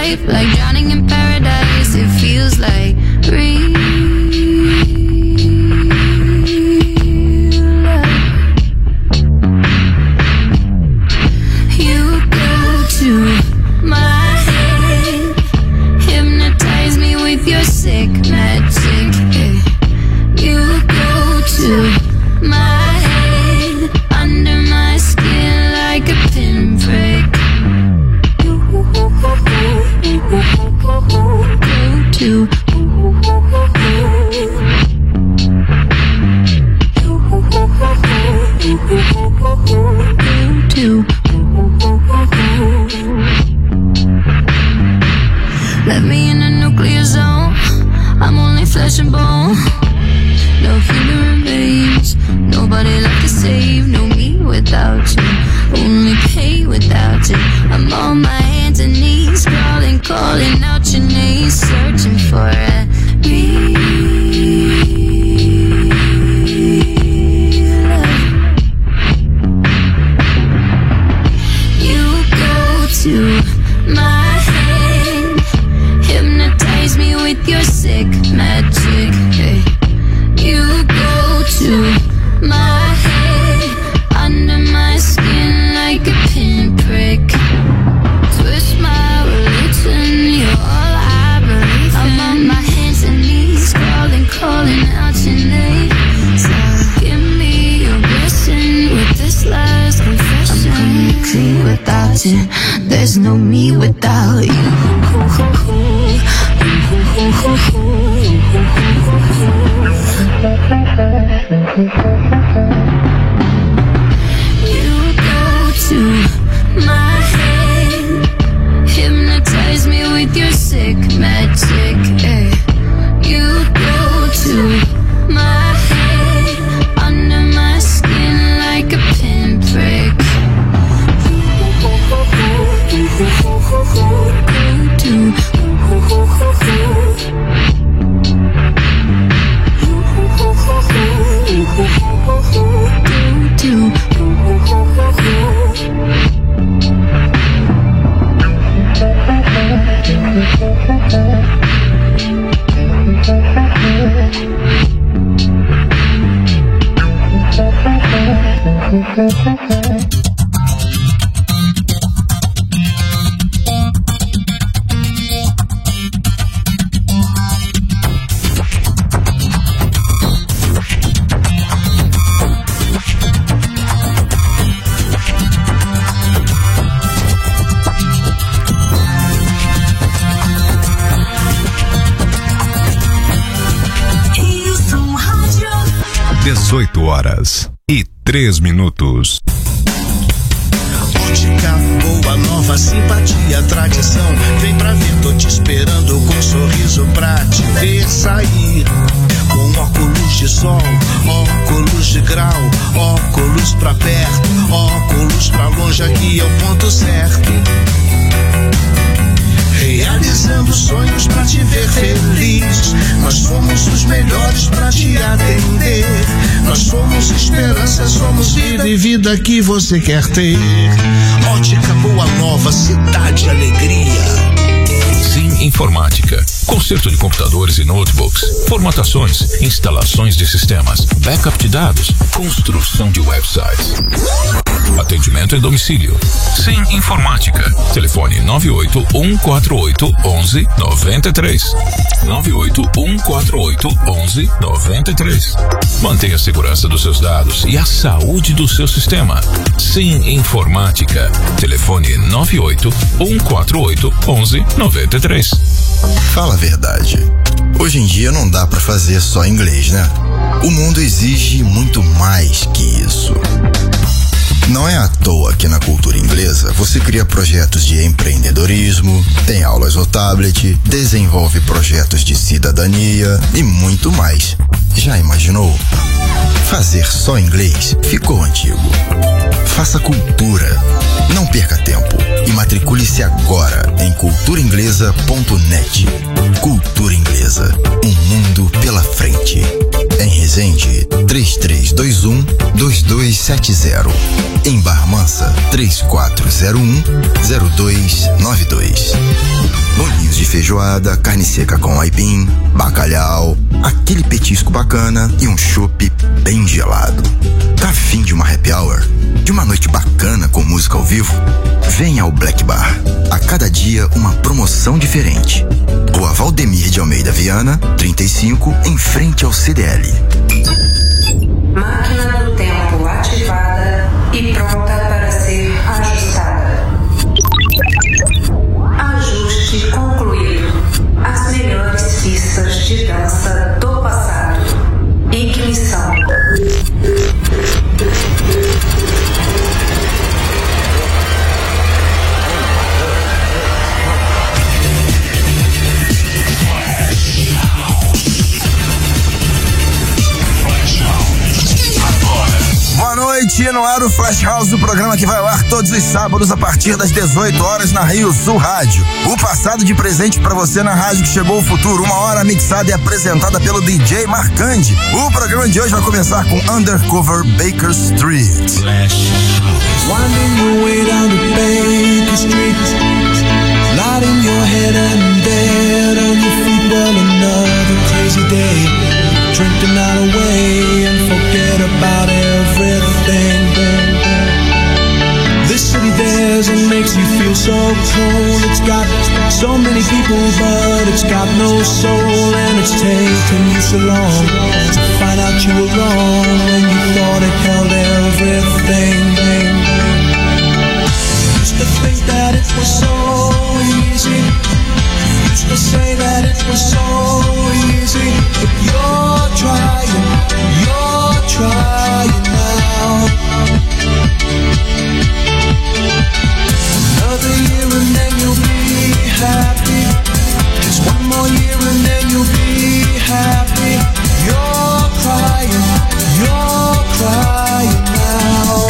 safe, like drowning in paradise. It feels like real love. You go to my head, hypnotize me with your sick magic. You go to my head, under my skin like a pinprick. You go to let me in a nuclear zone. I'm only flesh and bone. No human remains. Nobody left to save. No me without you. Only pain without you. I'm on my hands and knees, crawling, calling out your name, searching for a real love. You go to my head, hypnotize me with your sick magic. You go to my head, under my skin like a pinprick. Twist my religion, you're all I believe in. I'm on my hands and knees, crawling, calling out your name. So give me your blessing with this last confession. I'm clean without you, there's no me without you. You go to my head, hypnotize me with your sick magic. You go to my head, under my skin like a pinprick. Horas e 3 minutos. Ótica boa, nova simpatia, tradição. Vem pra ver, tô te esperando com um sorriso pra te ver sair. Com óculos de sol, óculos de grau, óculos pra perto, óculos pra longe, aqui é o ponto certo. Realizando sonhos pra te ver feliz. Nós somos os melhores pra te atender. Nós somos esperança, somos vida e vida que você quer ter. Ótica Boa Nova, cidade alegria. Sim Informática. Conserto de computadores e notebooks, formatações, instalações de sistemas, backup de dados, construção de websites. Atendimento em domicílio. Sim Informática. Telefone 981481193. 981481193. Mantenha a segurança dos seus dados e a saúde do seu sistema. Sim Informática. Telefone 981481193. Fala a verdade. Hoje em dia não dá pra fazer só inglês, né? O mundo exige muito mais que isso. Não é à toa que na cultura inglesa você cria projetos de empreendedorismo, tem aulas no tablet, desenvolve projetos de cidadania e muito mais. Já imaginou? Fazer só inglês ficou antigo. Faça cultura. Não perca tempo e matricule-se agora em culturainglesa.net. Cultura Inglesa, um mundo pela frente. Em Resende, 3321-2270. Em Barra Mansa, 3401-0292. No feijoada, carne seca com aipim, bacalhau, aquele petisco bacana e um chopp bem gelado. Tá afim de uma happy hour? De uma noite bacana com música ao vivo? Venha ao Black Bar. A cada dia uma promoção diferente. Rua Valdemir de Almeida Viana, 35, em frente ao CDL. Máquina do tempo ativada e pronta para ser ajustada. Ajuste concluído. As melhores pistas de dança do passado. Ignição. Boa noite, no ar o Flash House, o programa que vai ao ar todos os sábados a partir das 18 horas na Rio Sul Rádio. O passado de presente pra você na rádio que chegou o futuro, uma hora mixada e apresentada pelo DJ Marcandi. O programa de hoje vai começar com Undercover Baker Street. Flash House. Winding your way down to Baker Street, lighting your head and dead on your feet. Well, another crazy day. Drink the night away and forget about everything. This city dares and makes you feel so cold. It's got so many people, but it's got no soul. And it's taken you so long to find out you were wrong when you thought it held everything. Used to think that it was so easy. Used to say that it was so easy, but you're trying now. Another year and then you'll be happy. Just one more year and then you'll be happy. You're crying now.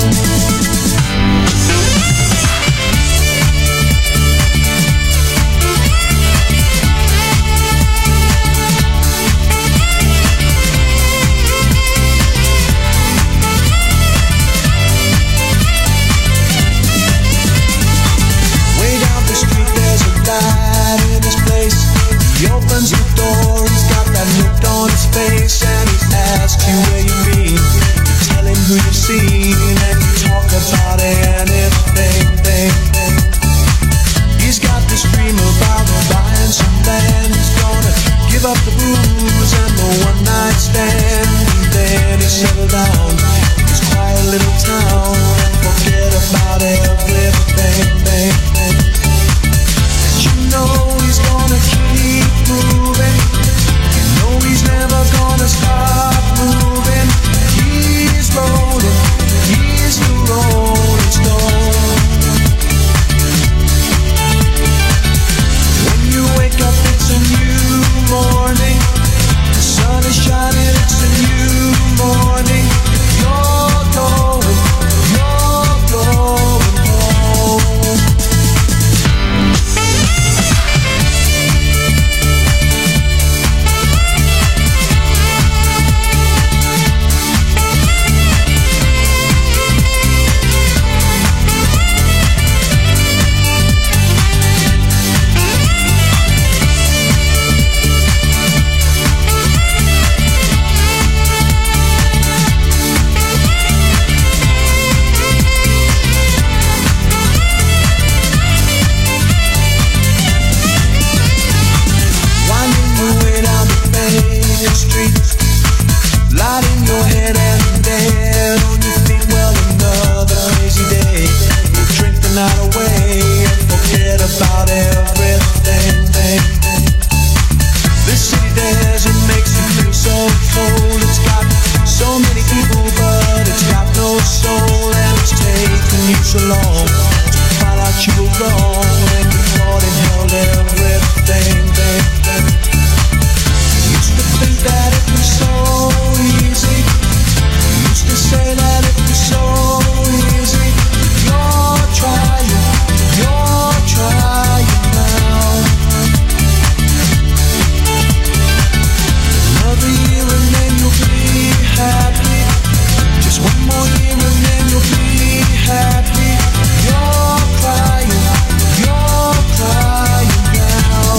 In his place, he opens the door, he's got that look on his face, and he asks you where you've been. You tell him who you've seen, and you talk about anything. He's got this dream about buying some land. He's gonna give up the booze and the one night stand, and then he settle down in his quiet little town and forget about everything. You know he's gonna keep moving. You know he's never gonna stop moving. He's rolling, he's the rolling stone. When you wake up, it's a new morning. The sun is shining, it's a new morning. You're going home. Lighting your head and dead on your feet. Well, another crazy day. You drink the night away and forget about everything. This city dares and makes you feel so cold. It's got so many people, but it's got no soul. And it's taken you so long to find out you were wrong when you thought it held everything. Used to think that it was so easy. Used to say that it was so easy. You're trying now. Another year and then you'll be happy. Just one more year and then you'll be happy. You're crying now.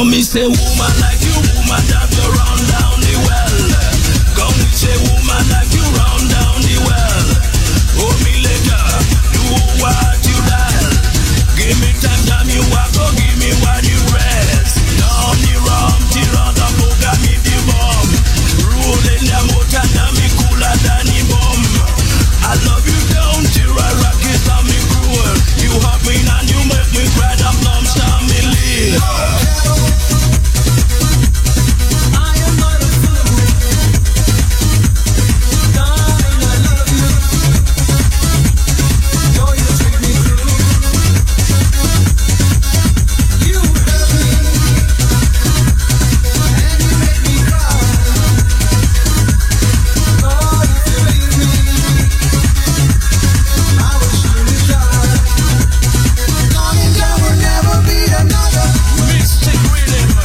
Come me say woman like you, woman that you run down the well. Come me say woman like you run down the well. Oh me later, do what you dial. Give me time, damn you walk, oh give me what you rest. Down the rum, tirada, boga me the bomb. Rolling the motor, now me cooler than the bomb. I love you down, tira rockets on me cruel. You hug me and you make me cry, that lumps down me live. Mystic rhythm.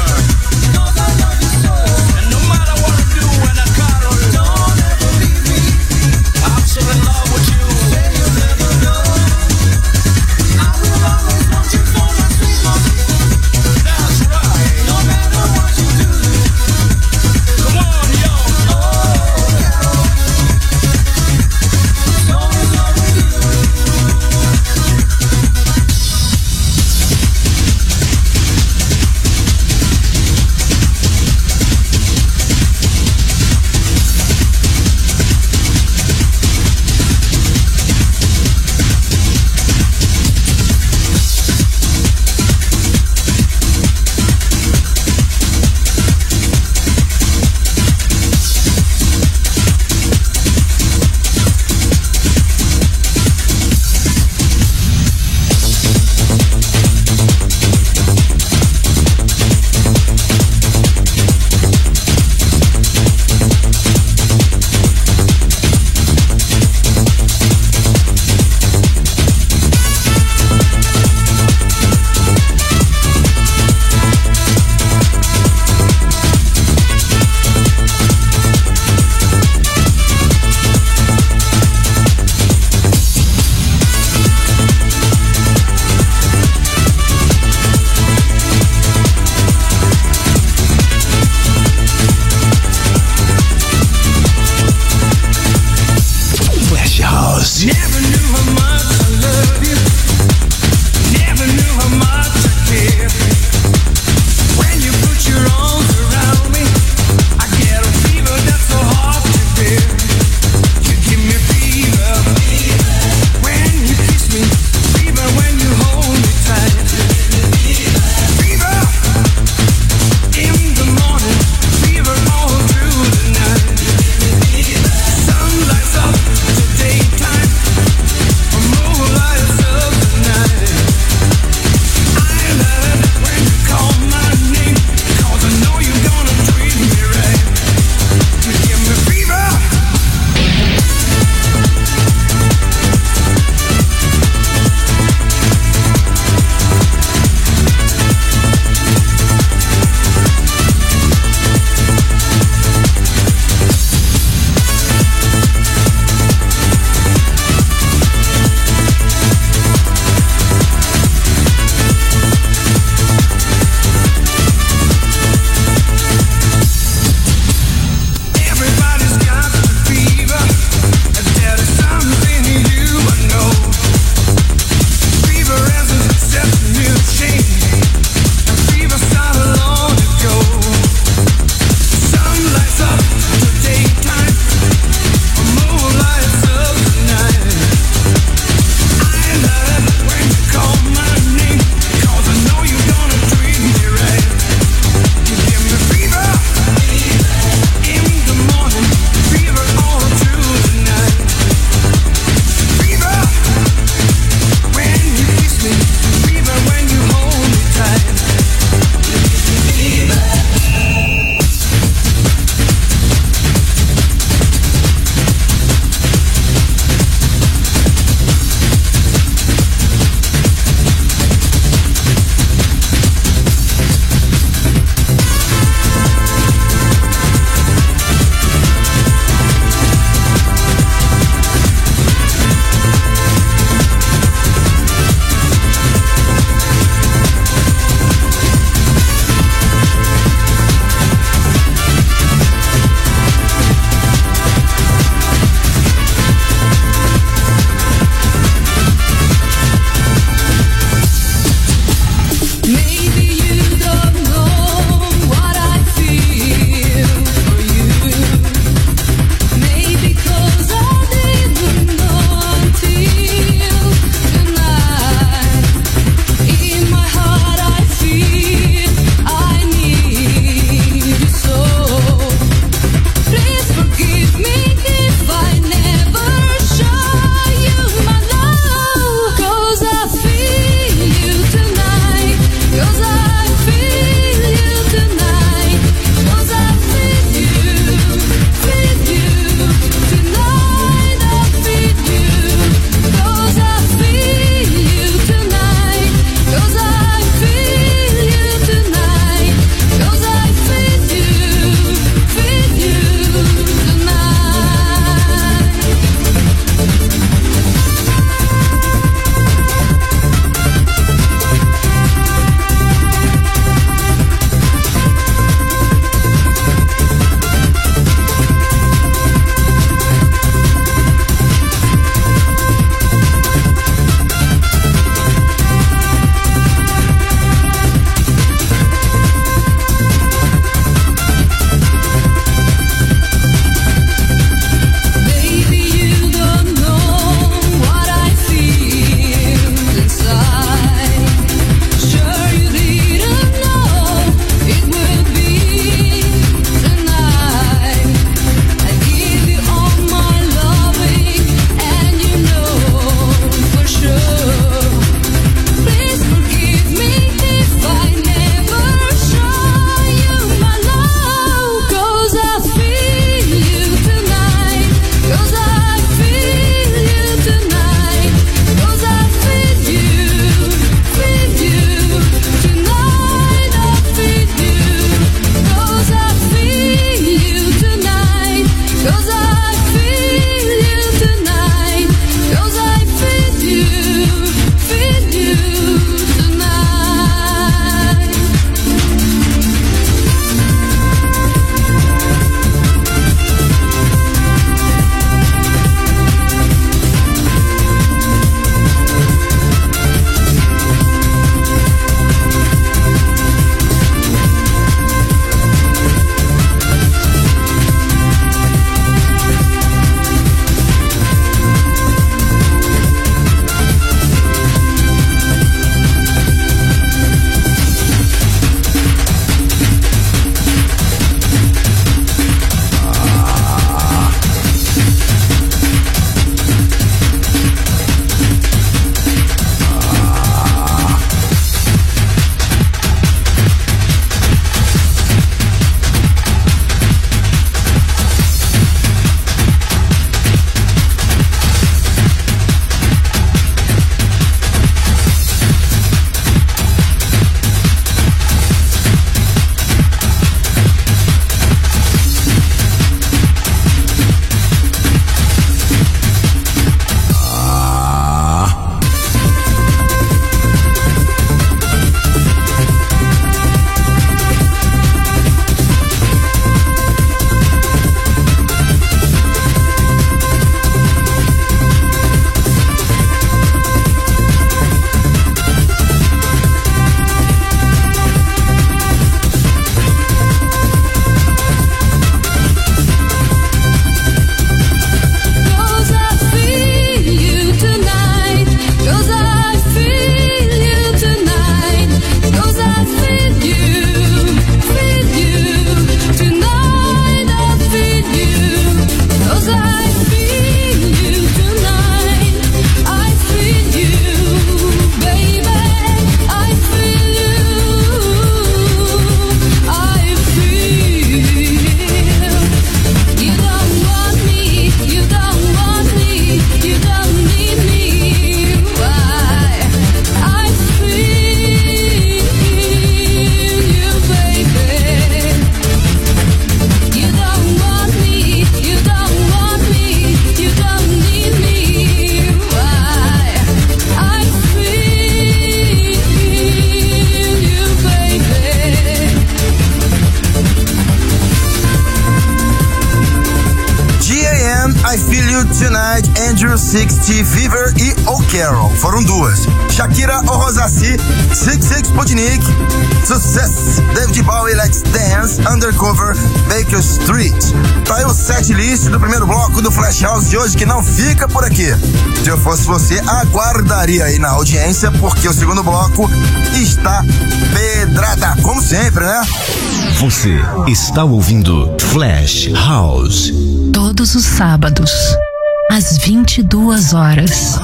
Junaid, Andrew 60, Fever e O'Carroll. Foram duas. Shakira, Orozassi, 66 Sputnik, Success, David Bowie, Let's Dance, Undercover, Baker Street. Tá aí o set list do primeiro bloco do Flash House de hoje, que não fica por aqui. Se eu fosse você, aguardaria aí na audiência, porque o segundo bloco está pedrada, como sempre, né? Você está ouvindo Flash House. Todos os sábados, às 22 horas.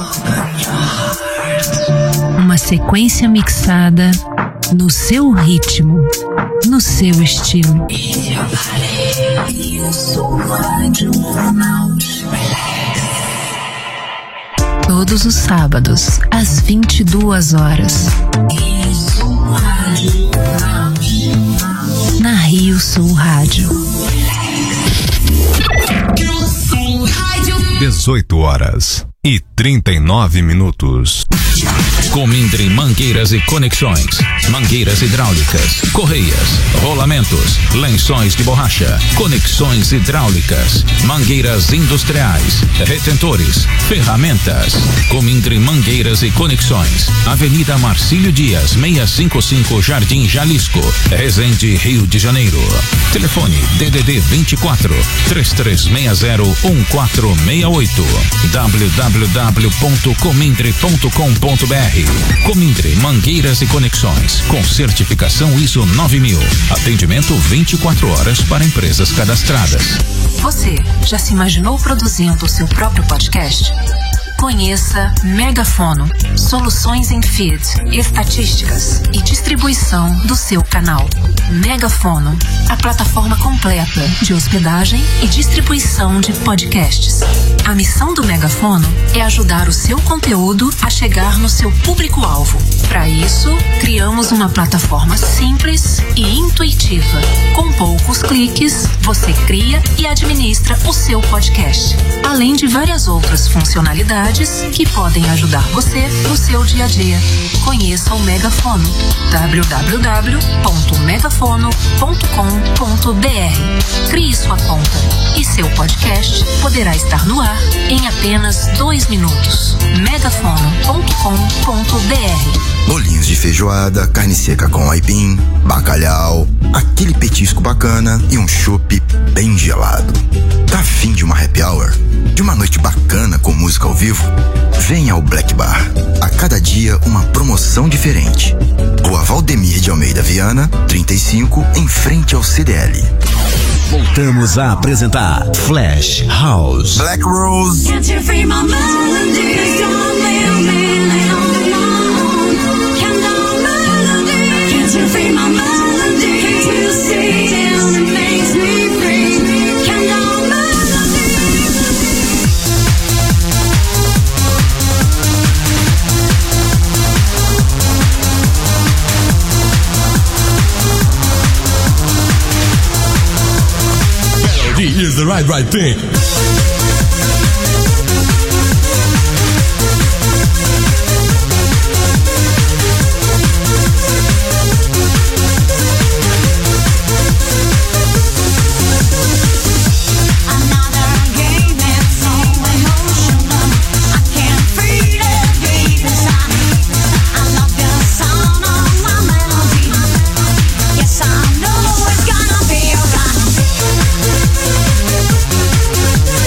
Uma sequência mixada no seu ritmo, no seu estilo. Todos os sábados, às 22 horas. Na Rio Sul Rádio. 18 horas e 39 minutos. Comindre Mangueiras e Conexões. Mangueiras hidráulicas, correias, rolamentos, lençóis de borracha, conexões hidráulicas, mangueiras industriais, retentores, ferramentas. Comindre Mangueiras e Conexões. Avenida Marcílio Dias, 655 Jardim Jalisco, Resende, Rio de Janeiro. Telefone DDD 24 3360 1468. www.comindre.com.br. Comindre Mangueiras e Conexões, com certificação ISO 9000. Atendimento 24 horas para empresas cadastradas. Você já se imaginou produzindo o seu próprio podcast? Conheça Megafono, soluções em feed, estatísticas e distribuição do seu canal. Megafono, a plataforma completa de hospedagem e distribuição de podcasts. A missão do Megafono é ajudar o seu conteúdo a chegar no seu público-alvo. Para isso, criamos uma plataforma simples e intuitiva. Com poucos cliques, você cria e administra o seu podcast, além de várias outras funcionalidades que podem ajudar você no seu dia a dia. Conheça o Megafono. www.megafono.com.br. Crie sua conta e seu podcast poderá estar no ar em apenas 2 minutos. megafono.com.br. Bolinhos de feijoada, carne seca com aipim, bacalhau, aquele petisco bacana e um chopp bem gelado. Tá afim de uma happy hour? De uma noite bacana com música ao vivo? Venha ao Black Bar. A cada dia uma promoção diferente. Rua Valdemir de Almeida Viana, 35, em frente ao CDL. Voltamos a apresentar Flash House. Black Rose. Can't you feel my melody? Can't you feel my melody? Can't you see it makes me free? Can't you melody? Melody is the right thing. Yes, I know it's gonna be alright.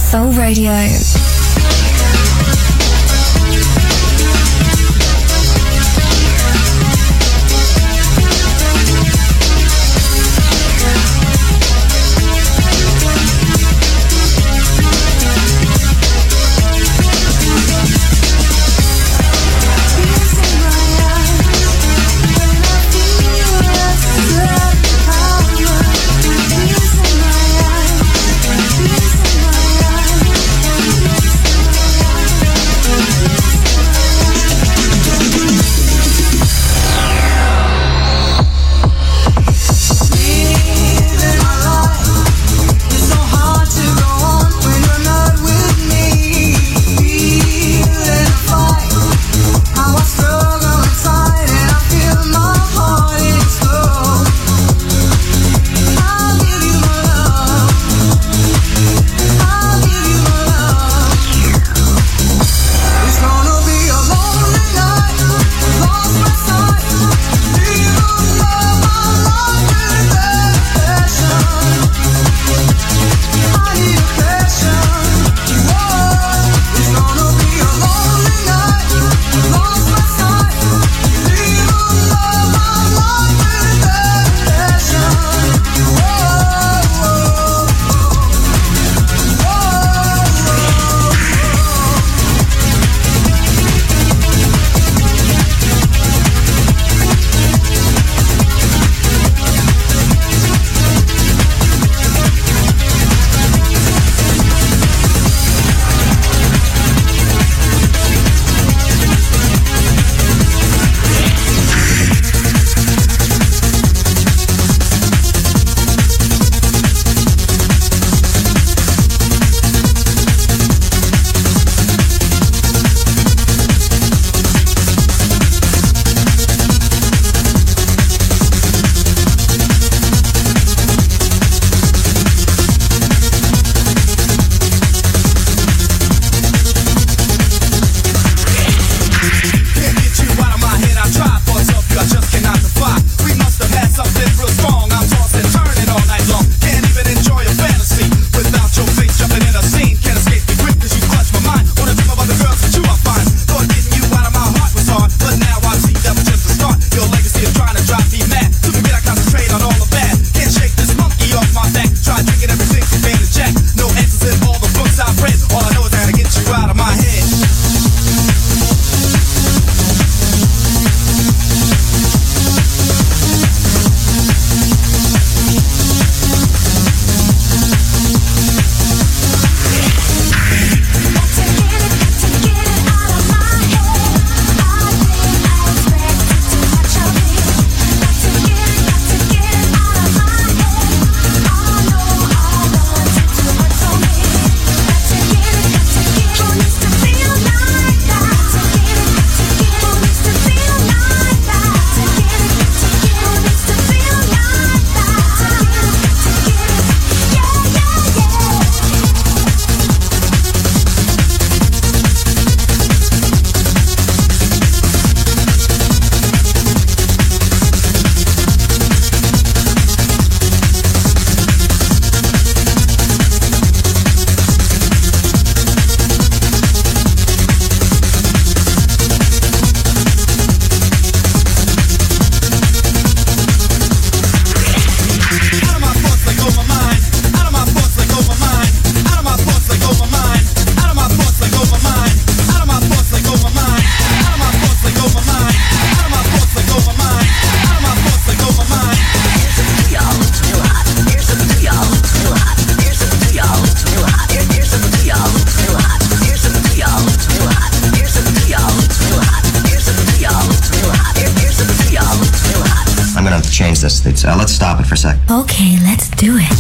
Soul Radio. change this. Let's stop it for a sec. Okay, let's do it.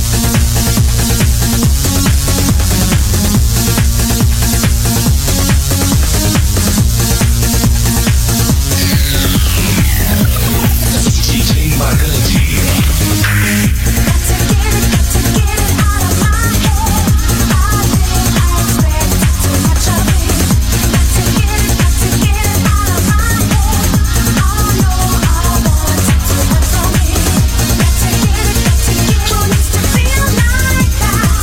Feel like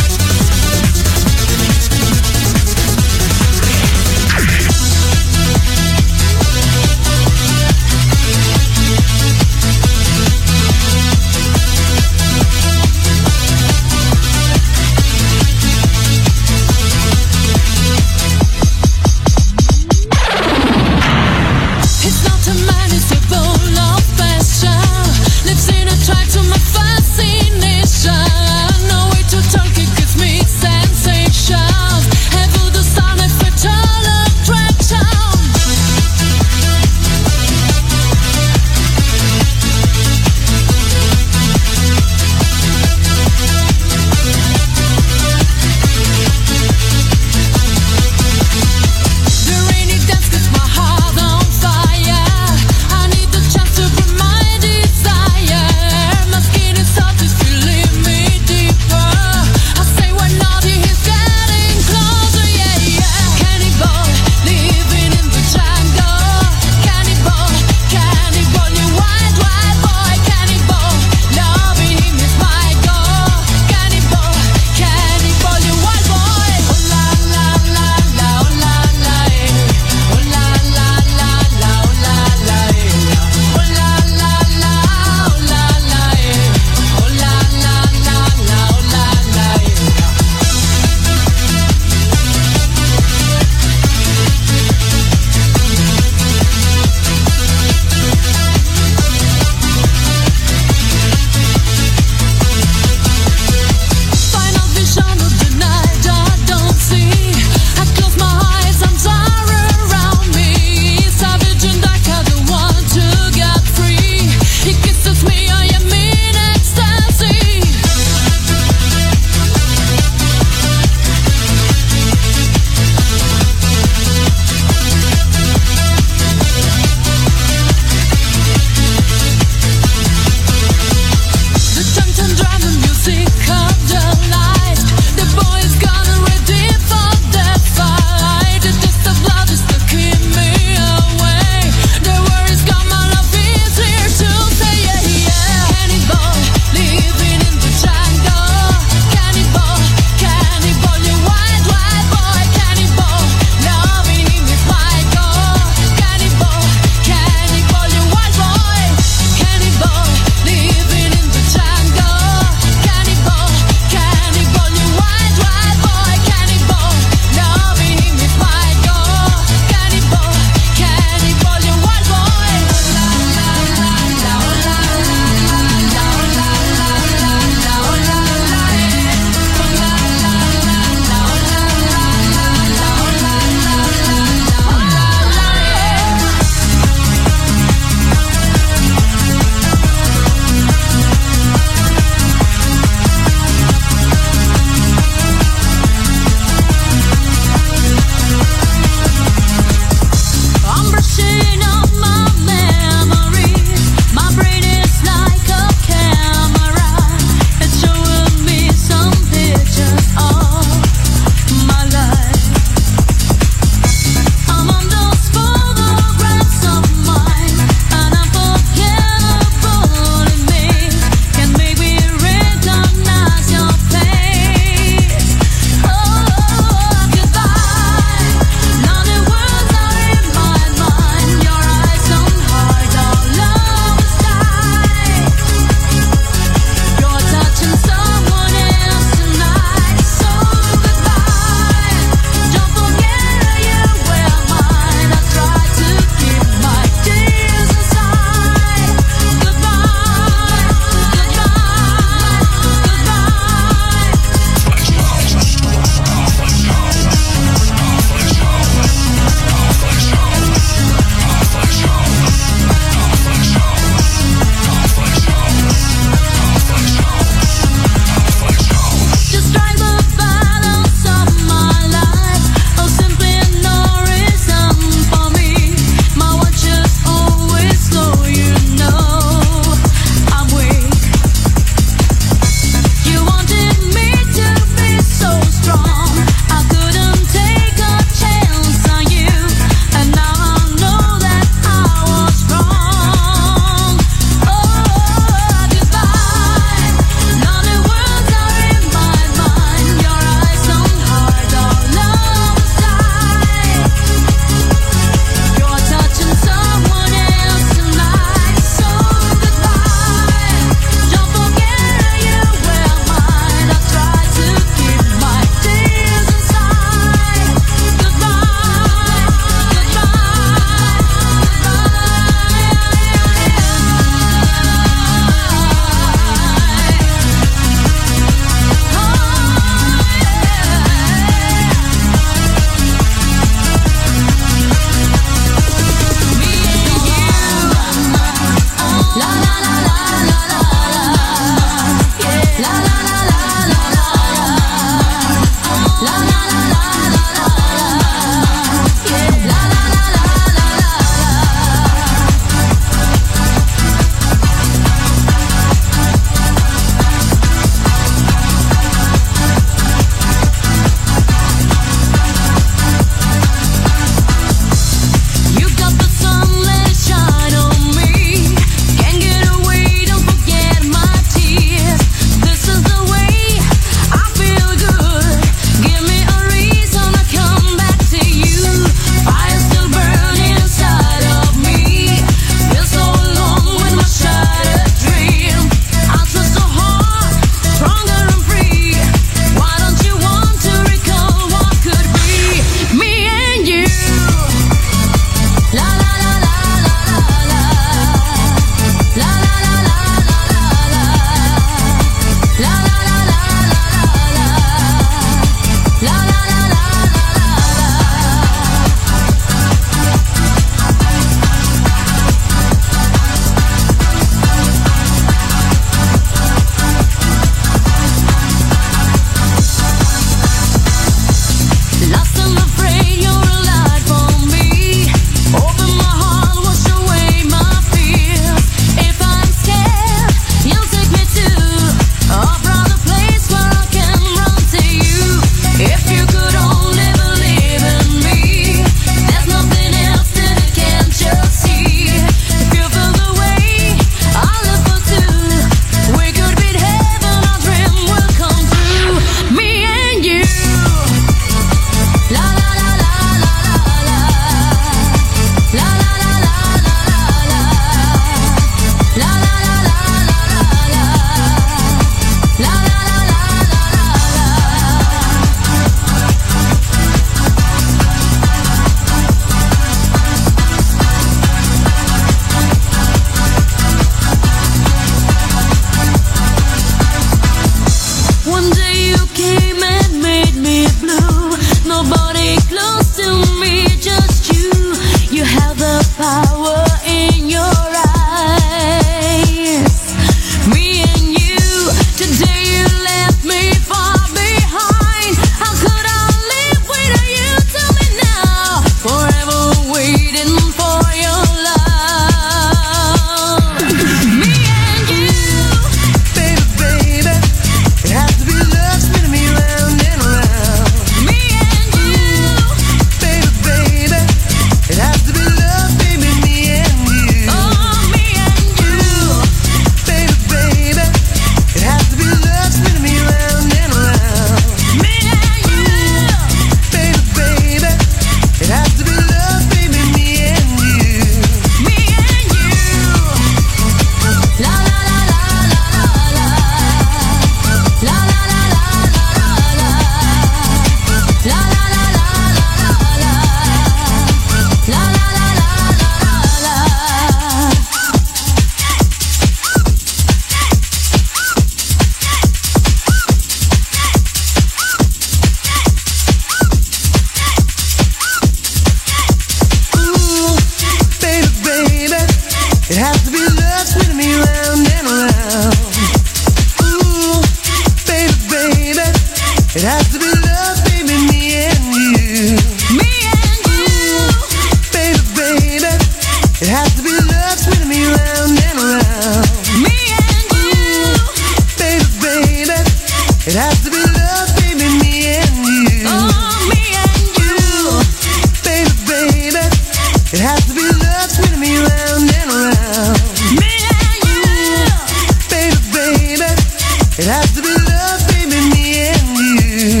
It has to be love spinning me round and around. Ooh, baby, baby. It has to be love, baby, me and you. Me and you. Baby, baby. It has to be love spinning me round and around. Me and you. Baby, baby. It has to be love, baby, me and you. Oh, me and you. Baby, baby. It has to be love spinning me round and around. Me and you. Baby, baby. It has to be love, baby, me and you.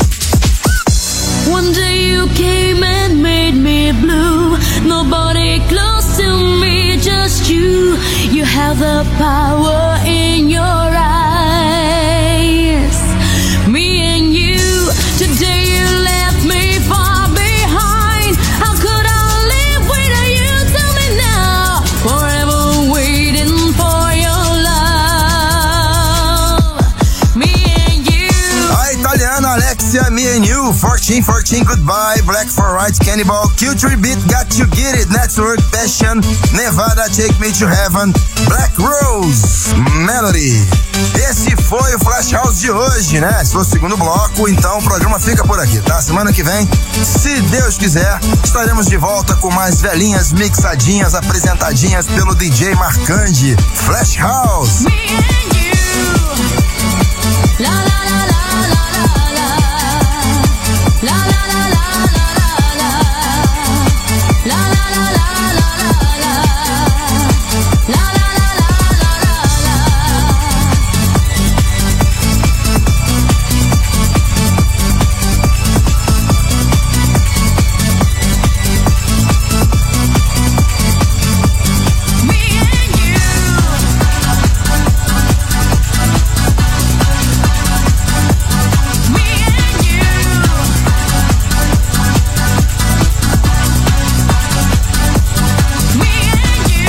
One day you came and made me blue. Nobody close to me, just you. You have the power in your eyes. Me and you. Today you left me far behind. How could I live without you? Tell me now. Forever waiting for your love. Me and you. A italiana Alexia, Me and You, 1414 Goodbye, Black for Right, Cannibal, Culture Beat, Got You Get It, Network, Passion, Nevada, Take Me to Heaven, Black Rose, Melody. Esse foi o Flash House de hoje, né? Esse foi o segundo bloco, então o programa fica por aqui, tá? Semana que vem, se Deus quiser, estaremos de volta com mais velhinhas mixadinhas, apresentadinhas pelo DJ Marcandi. Flash House. Me and you. La la la la la la la. La la la la la la la. La la la la la la la. La la la la la la. Me and you. Me and you. Me and you.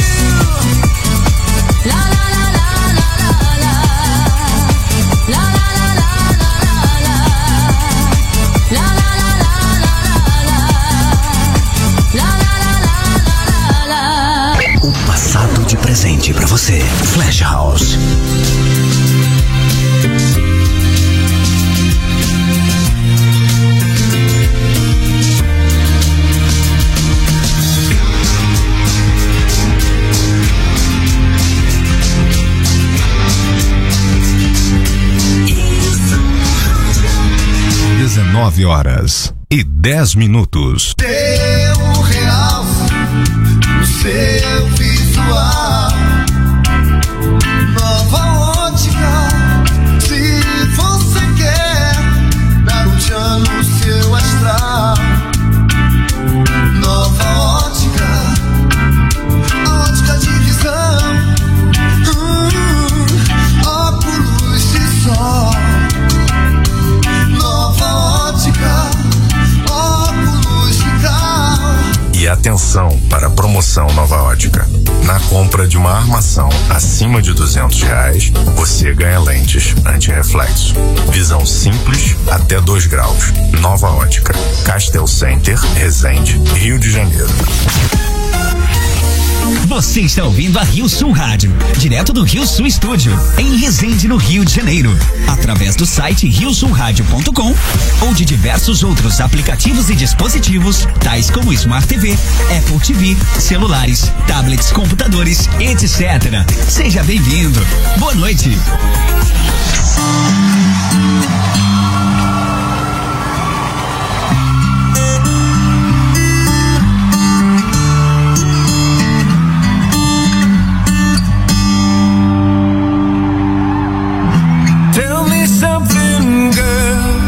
La la la la la la la. La la la la la la la. La la la la la la la. La la la la la la. O passado de presente pra você. Flash House. (19h10). Teu realce no seu visual. Nova ótica, se você quer dar um tchan no seu astral. Nova ótica, a ótica de visão. Óculos de sol. Nova ótica, óculos de grau. E atenção para a promoção Nova Ótica. Na compra de uma armação acima de R$200, você ganha lentes anti-reflexo. Visão simples até 2 graus. Nova Ótica. Castel Center, Resende, Rio de Janeiro. Você está ouvindo a Rio Sul Rádio, direto do Rio Sul Estúdio, em Resende, no Rio de Janeiro, através do site riosulradio.com ou de diversos outros aplicativos e dispositivos, tais como Smart TV, Apple TV, celulares, tablets, computadores, etc. Seja bem-vindo. Boa noite. Tell me something, girl.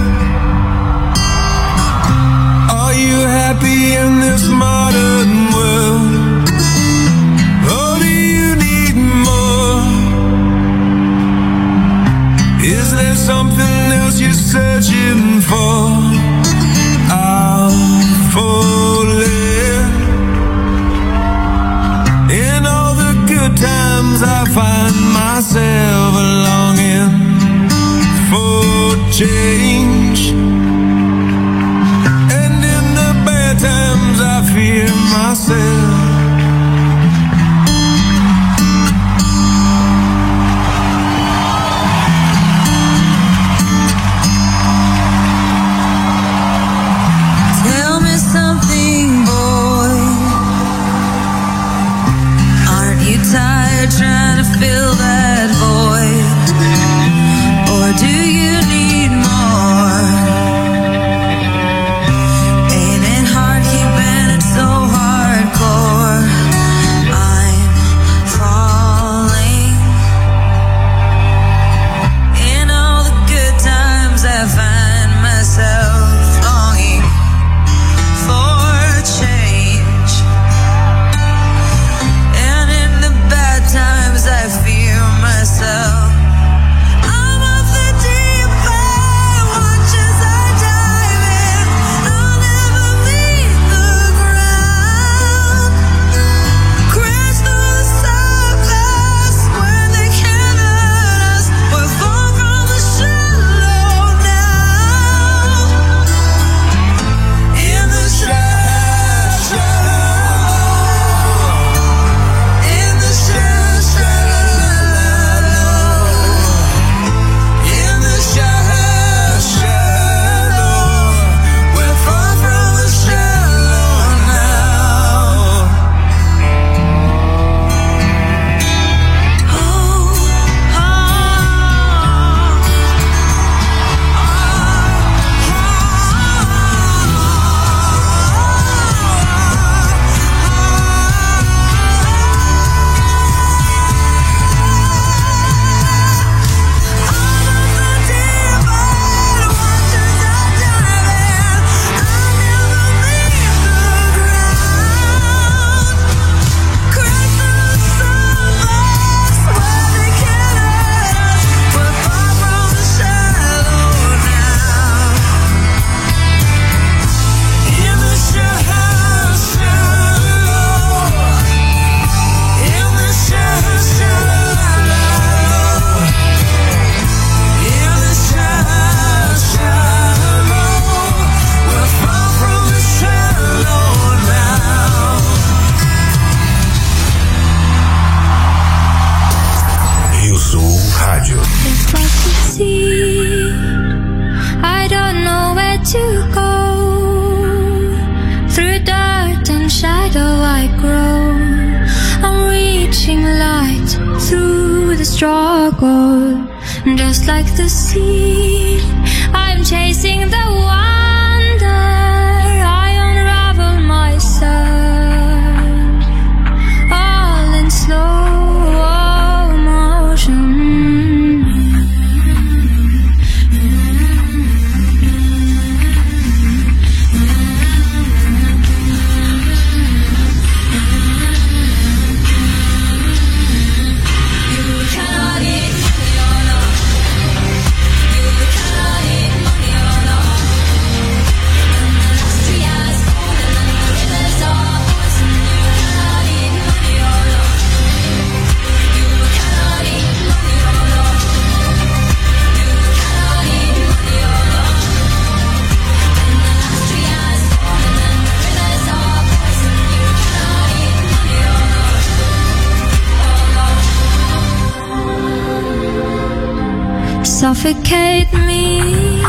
Are you happy in this modern world? Or do you need more? Is there something else you're searching for? I'm falling. In all the good times I find myself longing for change, and in the bad times I fear myself. Rádio. I don't know where to go. Through dirt and shadow I grow. I'm reaching light through the struggle. Just like the sea, I'm chasing the wonder. I unravel myself, all in slow motion. Suffocate me,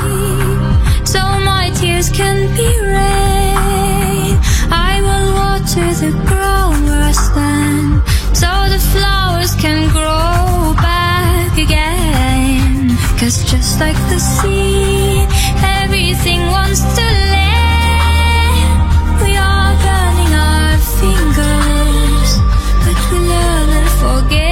so my tears can be rain. I will water the ground where I stand, so the flowers can grow back again. 'Cause just like the sea, everything wants to land. We are burning our fingers, but we learn and forget.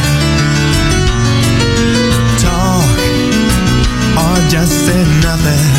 just said nothing.